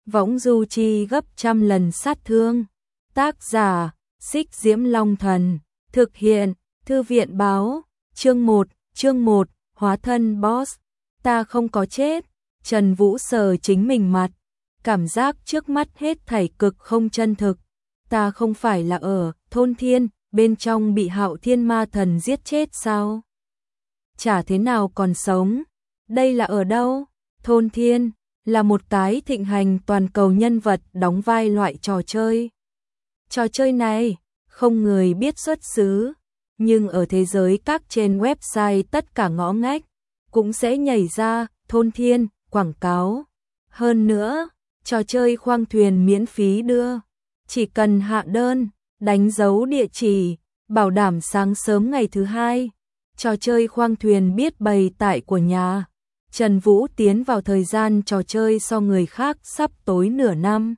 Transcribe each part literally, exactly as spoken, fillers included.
võng du chi gấp trăm lần sát thương. Tác giả, Xích Diễm Long Thần. Thực hiện, Thư viện báo. Chương một, chương một, hóa thân boss. Ta không có chết. Trần Vũ sờ chính mình mặt. Cảm giác trước mắt hết thảy cực không chân thực. Ta không phải là ở thôn thiên, bên trong bị Hạo Thiên Ma Thần giết chết sao? Chả thế nào còn sống. Đây là ở đâu? Thôn thiên là một cái thịnh hành toàn cầu nhân vật đóng vai loại trò chơi. Trò chơi này không người biết xuất xứ, nhưng ở thế giới các trên website tất cả ngõ ngách cũng sẽ nhảy ra thôn thiên quảng cáo. Hơn nữa, trò chơi khoang thuyền miễn phí đưa, chỉ cần hạ đơn, đánh dấu địa chỉ, bảo đảm sáng sớm ngày thứ hai, trò chơi khoang thuyền biết bày tại của nhà. Trần Vũ tiến vào thời gian trò chơi so người khác sắp tối nửa năm.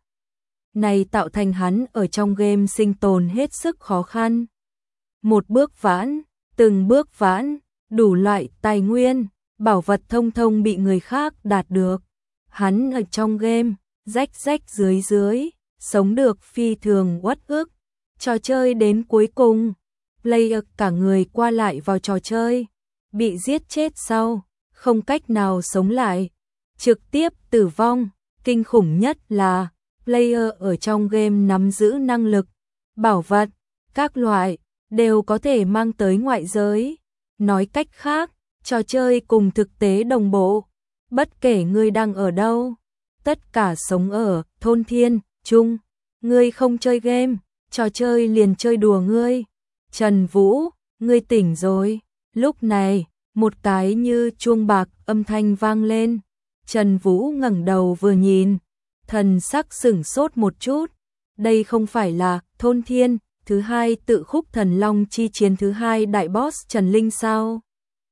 Này tạo thành hắn ở trong game sinh tồn hết sức khó khăn. Một bước vãn, từng bước vãn, đủ loại tài nguyên, bảo vật thông thông bị người khác đạt được. Hắn ở trong game, rách rách dưới dưới, sống được phi thường uất ức. Trò chơi đến cuối cùng, player cả người qua lại vào trò chơi, bị giết chết sau, không cách nào sống lại, trực tiếp tử vong. Kinh khủng nhất là player ở trong game nắm giữ năng lực, bảo vật, các loại, đều có thể mang tới ngoại giới. Nói cách khác, trò chơi cùng thực tế đồng bộ. Bất kể ngươi đang ở đâu, tất cả sống ở thôn thiên, chung. Ngươi không chơi game, trò chơi liền chơi đùa ngươi. Trần Vũ, ngươi tỉnh rồi. Lúc này, một cái như chuông bạc âm thanh vang lên. Trần Vũ ngẩng đầu vừa nhìn, thần sắc sửng sốt một chút. Đây không phải là thôn thiên thứ hai tự khúc thần long chi chiến thứ hai đại boss Trần Linh sao?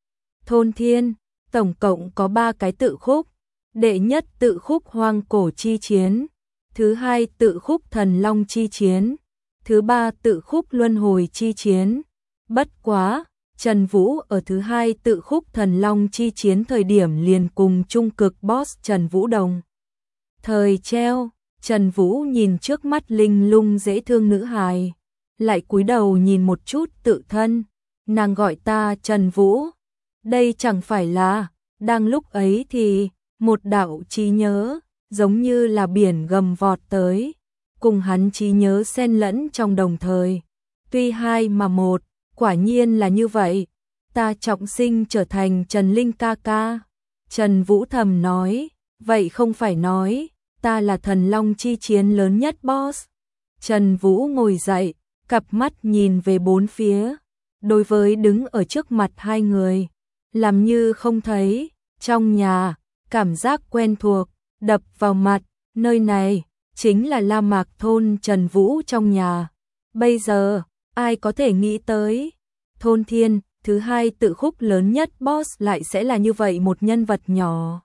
Thôn thiên, tổng cộng có ba cái tự khúc. Đệ nhất tự khúc hoang cổ chi chiến, thứ hai tự khúc thần long chi chiến, thứ ba tự khúc luân hồi chi chiến. Bất quá, Trần Vũ ở thứ hai tự khúc thần long chi chiến thời điểm liền cùng trung cực boss Trần Vũ đồng. Thời treo, Trần Vũ nhìn trước mắt linh lung dễ thương nữ hài, lại cúi đầu nhìn một chút tự thân, nàng gọi ta Trần Vũ. Đây chẳng phải là, đang lúc ấy thì, một đạo trí nhớ, giống như là biển gầm vọt tới, cùng hắn trí nhớ xen lẫn trong đồng thời. Tuy hai mà một, quả nhiên là như vậy, ta trọng sinh trở thành Trần Linh ca ca. Trần Vũ thầm nói, vậy không phải nói, ta là thần long chi chiến lớn nhất boss. Trần Vũ ngồi dậy, cặp mắt nhìn về bốn phía, đối với đứng ở trước mặt hai người, làm như không thấy. Trong nhà, cảm giác quen thuộc, đập vào mặt, nơi này, chính là La Mạc thôn Trần Vũ trong nhà. Bây giờ, ai có thể nghĩ tới, thôn thiên, thứ hai tự khúc lớn nhất boss lại sẽ là như vậy một nhân vật nhỏ.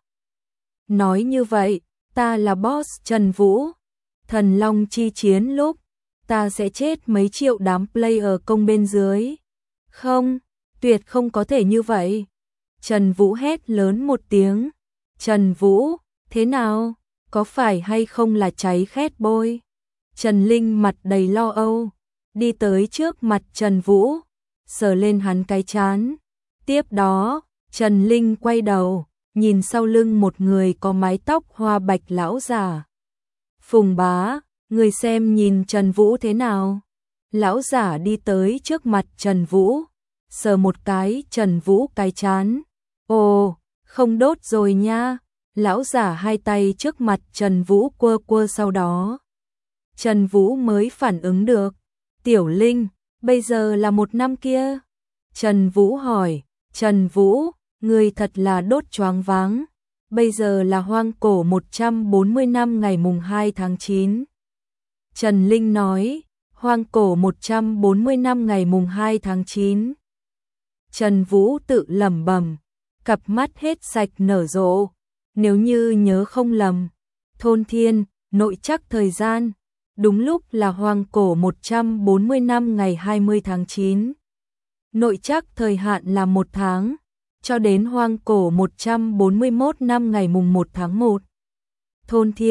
Nói như vậy, ta là boss Trần Vũ. Thần long chi chiến lúc, ta sẽ chết mấy triệu đám player công bên dưới. Không, tuyệt không có thể như vậy. Trần Vũ hét lớn một tiếng. Trần Vũ, thế nào? Có phải hay không là cháy khét bôi? Trần Linh mặt đầy lo âu, đi tới trước mặt Trần Vũ, sờ lên hắn cái trán. Tiếp đó, Trần Linh quay đầu, nhìn sau lưng một người có mái tóc hoa bạch lão giả. Phùng bá, người xem nhìn Trần Vũ thế nào? Lão giả đi tới trước mặt Trần Vũ, sờ một cái Trần Vũ cái trán. Ồ, không đốt rồi nha. Lão giả hai tay trước mặt Trần Vũ quơ quơ, sau đó Trần Vũ mới phản ứng được. Tiểu Linh, bây giờ là một năm kia. Trần Vũ hỏi. Trần Vũ, người thật là đốt choáng váng. Bây giờ là hoang cổ một trăm bốn mươi năm ngày mùng hai tháng chín. Trần Linh nói. Hoang cổ một trăm bốn mươi năm ngày mùng hai tháng chín. Trần Vũ tự lẩm bẩm, cặp mắt hết sạch nở rộ. Nếu như nhớ không lầm, thôn thiên, nội trắc thời gian, đúng lúc là hoang cổ một trăm bốn mươi năm ngày hai mươi tháng chín. Nội trắc thời hạn là một tháng, cho đến hoang cổ một trăm bốn mươi mốt năm ngày mùng một tháng một. Thôn thiên,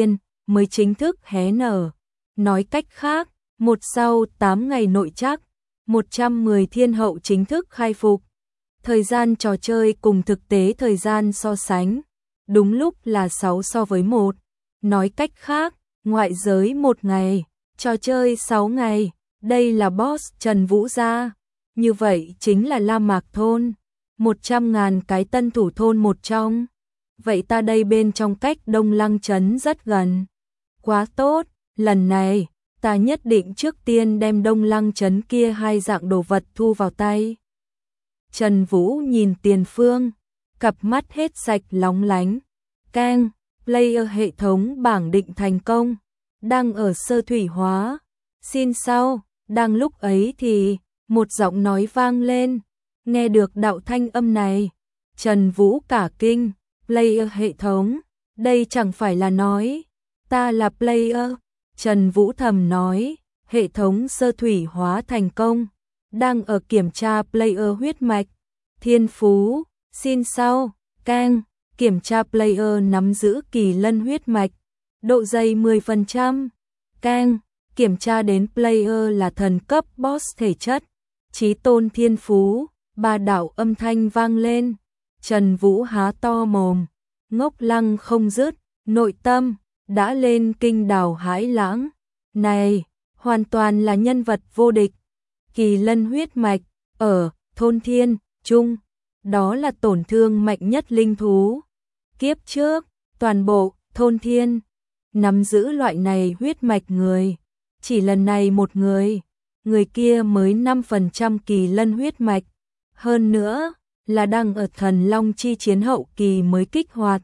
mới chính thức hé nở. Nói cách khác, một sau tám ngày nội trắc, một trăm mười thiên hậu chính thức khai phục. Thời gian trò chơi cùng thực tế thời gian so sánh, đúng lúc là sáu so với một. Nói cách khác, ngoại giới một ngày, trò chơi sáu ngày, đây là boss Trần Vũ gia. Như vậy chính là La Mạc thôn, một trăm ngàn cái tân thủ thôn một trong. Vậy ta đây bên trong cách Đông Lăng trấn rất gần. Quá tốt, lần này, ta nhất định trước tiên đem Đông Lăng trấn kia hai dạng đồ vật thu vào tay. Trần Vũ nhìn tiền phương, cặp mắt hết sạch lóng lánh. Keng, player hệ thống bảng định thành công, đang ở sơ thủy hóa. Xin sau, đang lúc ấy thì, một giọng nói vang lên, nghe được đạo thanh âm này. Trần Vũ cả kinh, player hệ thống, đây chẳng phải là nói, ta là player. Trần Vũ thầm nói, hệ thống sơ thủy hóa thành công, đang ở kiểm tra player huyết mạch, thiên phú, xin sau, keng, kiểm tra player nắm giữ kỳ lân huyết mạch, độ dày mười phần trăm, keng, kiểm tra đến player là thần cấp boss thể chất, chí tôn thiên phú, ba đạo âm thanh vang lên. Trần Vũ há to mồm, ngốc lăng không dứt, nội tâm đã lên kinh đảo hãi lãng. Này, hoàn toàn là nhân vật vô địch. Kỳ lân huyết mạch, ở thôn thiên, trung, đó là tổn thương mạnh nhất linh thú. Kiếp trước, toàn bộ thôn thiên nắm giữ loại này huyết mạch người, chỉ lần này một người, người kia mới năm phần trăm kỳ lân huyết mạch, hơn nữa là đang ở thần long chi chiến hậu kỳ mới kích hoạt.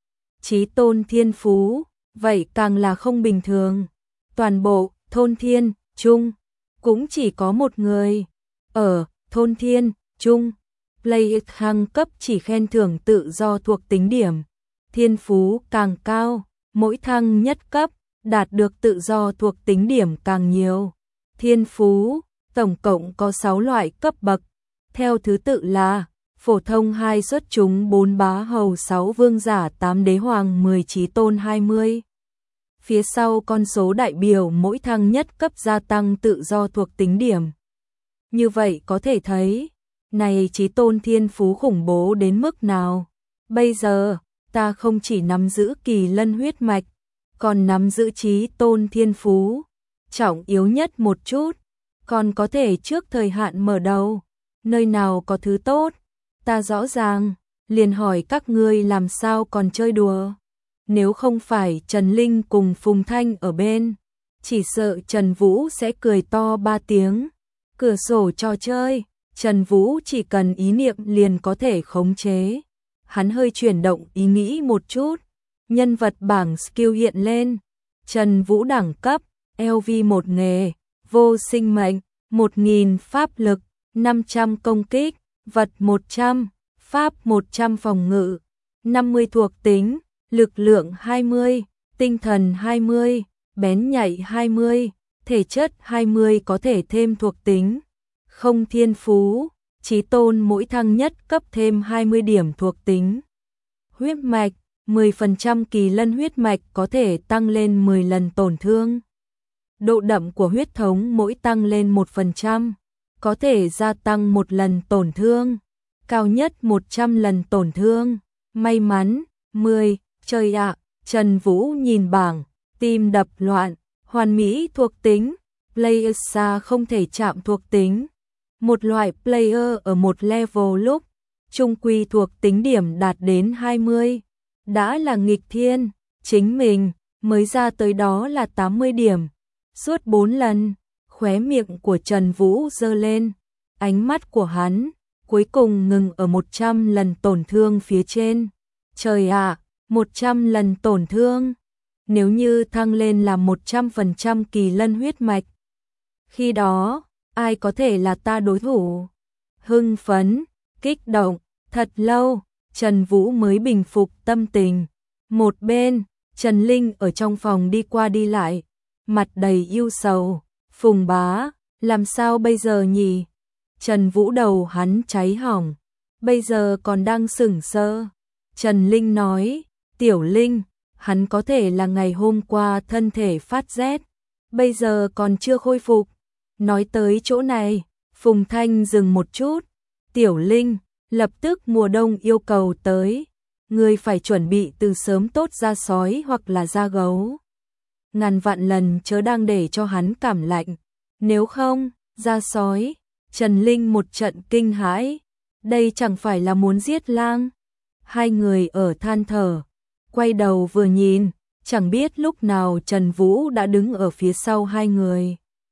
Chí tôn thiên phú, vậy càng là không bình thường. Toàn bộ thôn thiên, trung, cũng chỉ có một người. Ở thôn thiên, trung, player thăng cấp chỉ khen thưởng tự do thuộc tính điểm. Thiên phú càng cao, mỗi thăng nhất cấp, đạt được tự do thuộc tính điểm càng nhiều. Thiên phú, tổng cộng có sáu loại cấp bậc, theo thứ tự là phổ thông hai xuất chúng bốn bá hầu sáu vương giả tám đế hoàng mười chí tôn hai mươi. Phía sau con số đại biểu mỗi thăng nhất cấp gia tăng tự do thuộc tính điểm. Như vậy có thể thấy, này chí tôn thiên phú khủng bố đến mức nào. Bây giờ, ta không chỉ nắm giữ kỳ lân huyết mạch, còn nắm giữ chí tôn thiên phú. Trọng yếu nhất một chút, còn có thể trước thời hạn mở đầu. Nơi nào có thứ tốt, ta rõ ràng, liền hỏi các ngươi làm sao còn chơi đùa. Nếu không phải Trần Linh cùng Phùng Thanh ở bên, chỉ sợ Trần Vũ sẽ cười to ba tiếng. Cửa sổ trò chơi, Trần Vũ chỉ cần ý niệm liền có thể khống chế. Hắn hơi chuyển động ý nghĩ một chút, nhân vật bảng skill hiện lên. Trần Vũ đẳng cấp, lờ vê một nghề, vô sinh mệnh, một nghìn pháp lực, năm trăm công kích, vật một trăm, pháp một trăm phòng ngự, năm mươi thuộc tính, lực lượng hai mươi, tinh thần hai mươi, bén nhạy hai mươi, thể chất hai mươi có thể thêm thuộc tính. Không thiên phú, chí tôn mỗi thăng nhất cấp thêm hai mươi điểm thuộc tính. Huyết mạch, mười phần trăm kỳ lân huyết mạch có thể tăng lên mười lần tổn thương. Độ đậm của huyết thống mỗi tăng lên một phần trăm, có thể gia tăng một lần tổn thương, cao nhất một trăm lần tổn thương. May mắn, mười, trời ạ, Trần Vũ nhìn bảng, tim đập loạn, hoàn mỹ thuộc tính, player xa không thể chạm thuộc tính. Một loại player ở một level lúc, trung quy thuộc tính điểm đạt đến hai mươi, đã là nghịch thiên, chính mình mới ra tới đó là tám mươi điểm. Suốt bốn lần, khóe miệng của Trần Vũ giơ lên, ánh mắt của hắn cuối cùng ngừng ở một trăm lần tổn thương phía trên. Trời ạ, à, một trăm lần tổn thương. Nếu như thăng lên là một trăm phần trăm kỳ lân huyết mạch, khi đó, ai có thể là ta đối thủ? Hưng phấn, kích động, thật lâu, Trần Vũ mới bình phục tâm tình. Một bên, Trần Linh ở trong phòng đi qua đi lại, mặt đầy ưu sầu. Phùng bá, làm sao bây giờ nhỉ? Trần Vũ đầu hắn cháy hỏng, bây giờ còn đang sững sờ. Trần Linh nói, Tiểu Linh, hắn có thể là ngày hôm qua thân thể phát rét, bây giờ còn chưa khôi phục. Nói tới chỗ này, Phùng Thanh dừng một chút. Tiểu Linh, lập tức mùa đông yêu cầu tới. Ngươi phải chuẩn bị từ sớm tốt da sói hoặc là da gấu. Ngàn vạn lần chớ đang để cho hắn cảm lạnh. Nếu không, da sói. Trần Linh một trận kinh hãi. Đây chẳng phải là muốn giết lang. Hai người ở than thở. Quay đầu vừa nhìn, chẳng biết lúc nào Trần Vũ đã đứng ở phía sau hai người.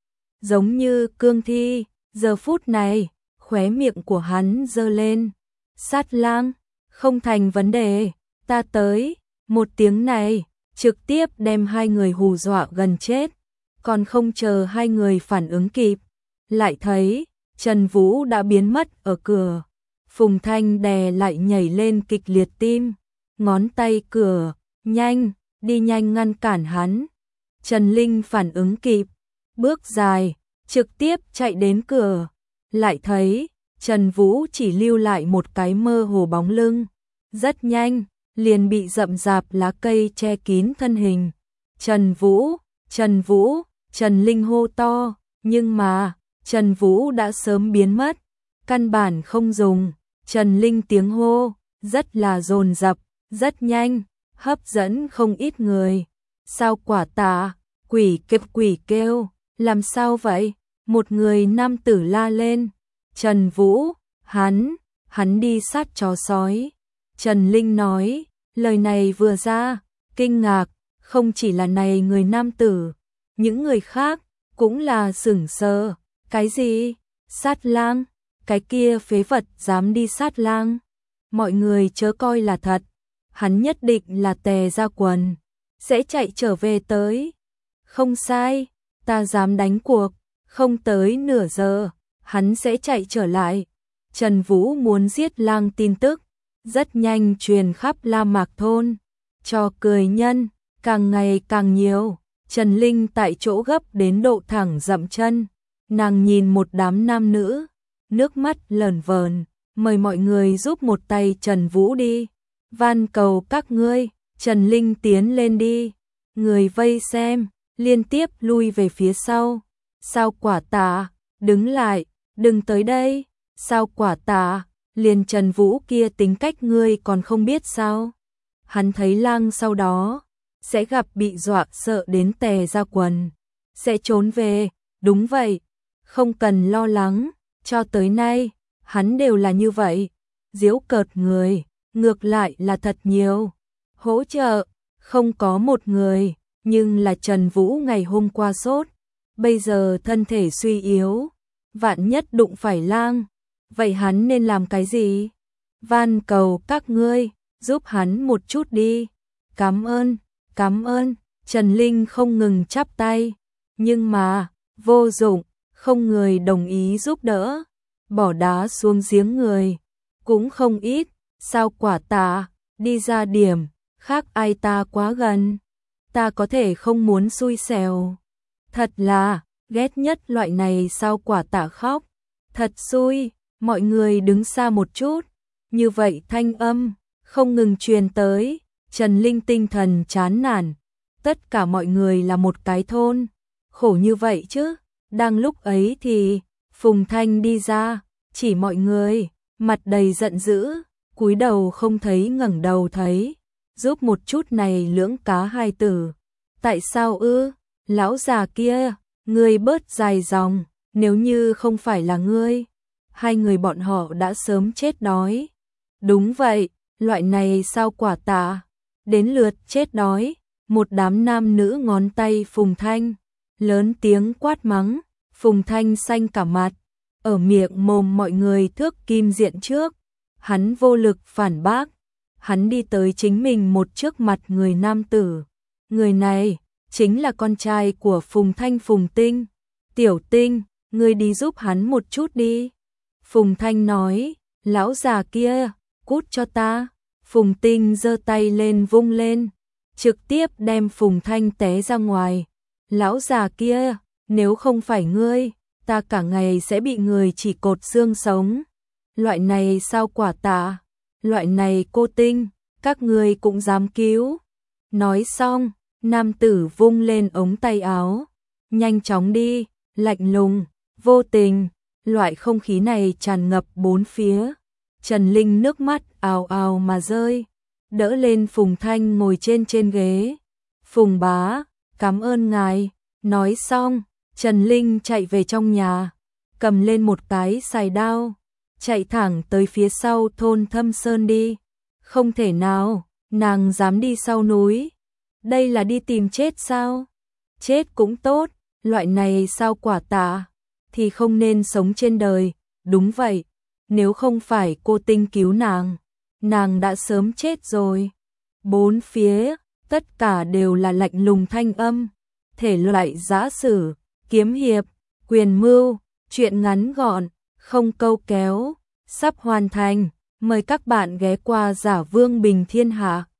Giống như cương thi, giờ phút này, khóe miệng của hắn giơ lên. Sát lang, không thành vấn đề, ta tới. Một tiếng này, trực tiếp đem hai người hù dọa gần chết. Còn không chờ hai người phản ứng kịp, lại thấy Trần Vũ đã biến mất ở cửa. Phùng Thanh đè lại nhảy lên kịch liệt tim. Ngón tay cửa, nhanh, đi nhanh ngăn cản hắn. Trần Linh phản ứng kịp, bước dài, trực tiếp chạy đến cửa. Lại thấy, Trần Vũ chỉ lưu lại một cái mơ hồ bóng lưng. Rất nhanh, liền bị rậm rạp lá cây che kín thân hình. Trần Vũ, Trần Vũ, Trần Linh hô to, nhưng mà, Trần Vũ đã sớm biến mất. Căn bản không dùng, Trần Linh tiếng hô, rất là dồn dập. Rất nhanh, hấp dẫn không ít người. Sao quả tà, quỷ kêu quỷ kêu, làm sao vậy? Một người nam tử la lên. Trần Vũ, hắn, hắn đi sát chó sói. Trần Linh nói, lời này vừa ra, kinh ngạc, không chỉ là này người nam tử, những người khác cũng là sửng sờ. Cái gì? Sát lang? Cái kia phế vật dám đi sát lang? Mọi người chớ coi là thật. Hắn nhất định là tè ra quần, sẽ chạy trở về tới. Không sai, ta dám đánh cuộc, không tới nửa giờ, hắn sẽ chạy trở lại. Trần Vũ muốn giết lang tin tức, rất nhanh truyền khắp La Mạc thôn. Cho cười nhân, càng ngày càng nhiều. Trần Linh tại chỗ gấp đến độ thẳng dậm chân. Nàng nhìn một đám nam nữ, nước mắt lởn vởn, mời mọi người giúp một tay Trần Vũ đi. Van cầu các ngươi, Trần Linh tiến lên đi. Người vây xem, liên tiếp lui về phía sau. Sao quả tà, đứng lại, đừng tới đây. Sao quả tà, liền Trần Vũ kia tính cách ngươi còn không biết sao. Hắn thấy lang sau đó, sẽ gặp bị dọa sợ đến tè ra quần. Sẽ trốn về, đúng vậy, không cần lo lắng, cho tới nay, hắn đều là như vậy. Giễu cợt người. Ngược lại là thật nhiều. Hỗ trợ, không có một người, nhưng là Trần Vũ ngày hôm qua sốt. Bây giờ thân thể suy yếu, vạn nhất đụng phải lang. Vậy hắn nên làm cái gì? Van cầu các ngươi, giúp hắn một chút đi. Cảm ơn, cảm ơn. Trần Linh không ngừng chắp tay. Nhưng mà, vô dụng, không người đồng ý giúp đỡ. Bỏ đá xuống giếng người, cũng không ít. Sao quả tà, đi ra điểm, khác ai ta quá gần. Ta có thể không muốn xui xẻo. Thật là, ghét nhất loại này sao quả tà khóc. Thật xui, mọi người đứng xa một chút. Như vậy thanh âm, không ngừng truyền tới. Trần Linh tinh thần chán nản. Tất cả mọi người là một cái thôn. Khổ như vậy chứ. Đang lúc ấy thì, Phùng Thanh đi ra, chỉ mọi người, mặt đầy giận dữ. Cúi đầu không thấy ngẩng đầu thấy, giúp một chút này lưỡng cá hai tử. Tại sao ư? Lão già kia, ngươi bớt dài dòng, nếu như không phải là ngươi, hai người bọn họ đã sớm chết đói. Đúng vậy, loại này sao quả tà, đến lượt chết đói. Một đám nam nữ ngón tay Phùng Thanh, lớn tiếng quát mắng. Phùng Thanh xanh cả mặt, ở miệng mồm mọi người thước kim diện trước. Hắn vô lực phản bác, hắn đi tới chính mình một trước mặt người nam tử. Người này, chính là con trai của Phùng Thanh Phùng Tinh. Tiểu Tinh, ngươi đi giúp hắn một chút đi. Phùng Thanh nói, lão già kia, cút cho ta. Phùng Tinh giơ tay lên vung lên, trực tiếp đem Phùng Thanh té ra ngoài. Lão già kia, nếu không phải ngươi, ta cả ngày sẽ bị người chỉ cột xương sống. Loại này sao quả tà, loại này cô tinh, các ngươi cũng dám cứu. Nói xong, nam tử vung lên ống tay áo. Nhanh chóng đi, lạnh lùng, vô tình, loại không khí này tràn ngập bốn phía. Trần Linh nước mắt ào ào mà rơi, đỡ lên Phùng Thanh ngồi trên trên ghế. Phùng bá, cảm ơn ngài. Nói xong, Trần Linh chạy về trong nhà, cầm lên một cái xài đao, chạy thẳng tới phía sau thôn Thâm Sơn đi. Không thể nào, nàng dám đi sau núi. Đây là đi tìm chết sao? Chết cũng tốt, loại này sao quả tạ, thì không nên sống trên đời. Đúng vậy, nếu không phải cô Tinh cứu nàng, nàng đã sớm chết rồi. Bốn phía, tất cả đều là lạnh lùng thanh âm. Thể loại giã sử, kiếm hiệp, quyền mưu, truyện ngắn gọn, không câu kéo, sắp hoàn thành. Mời các bạn ghé qua Giả Vương Bình Thiên Hạ.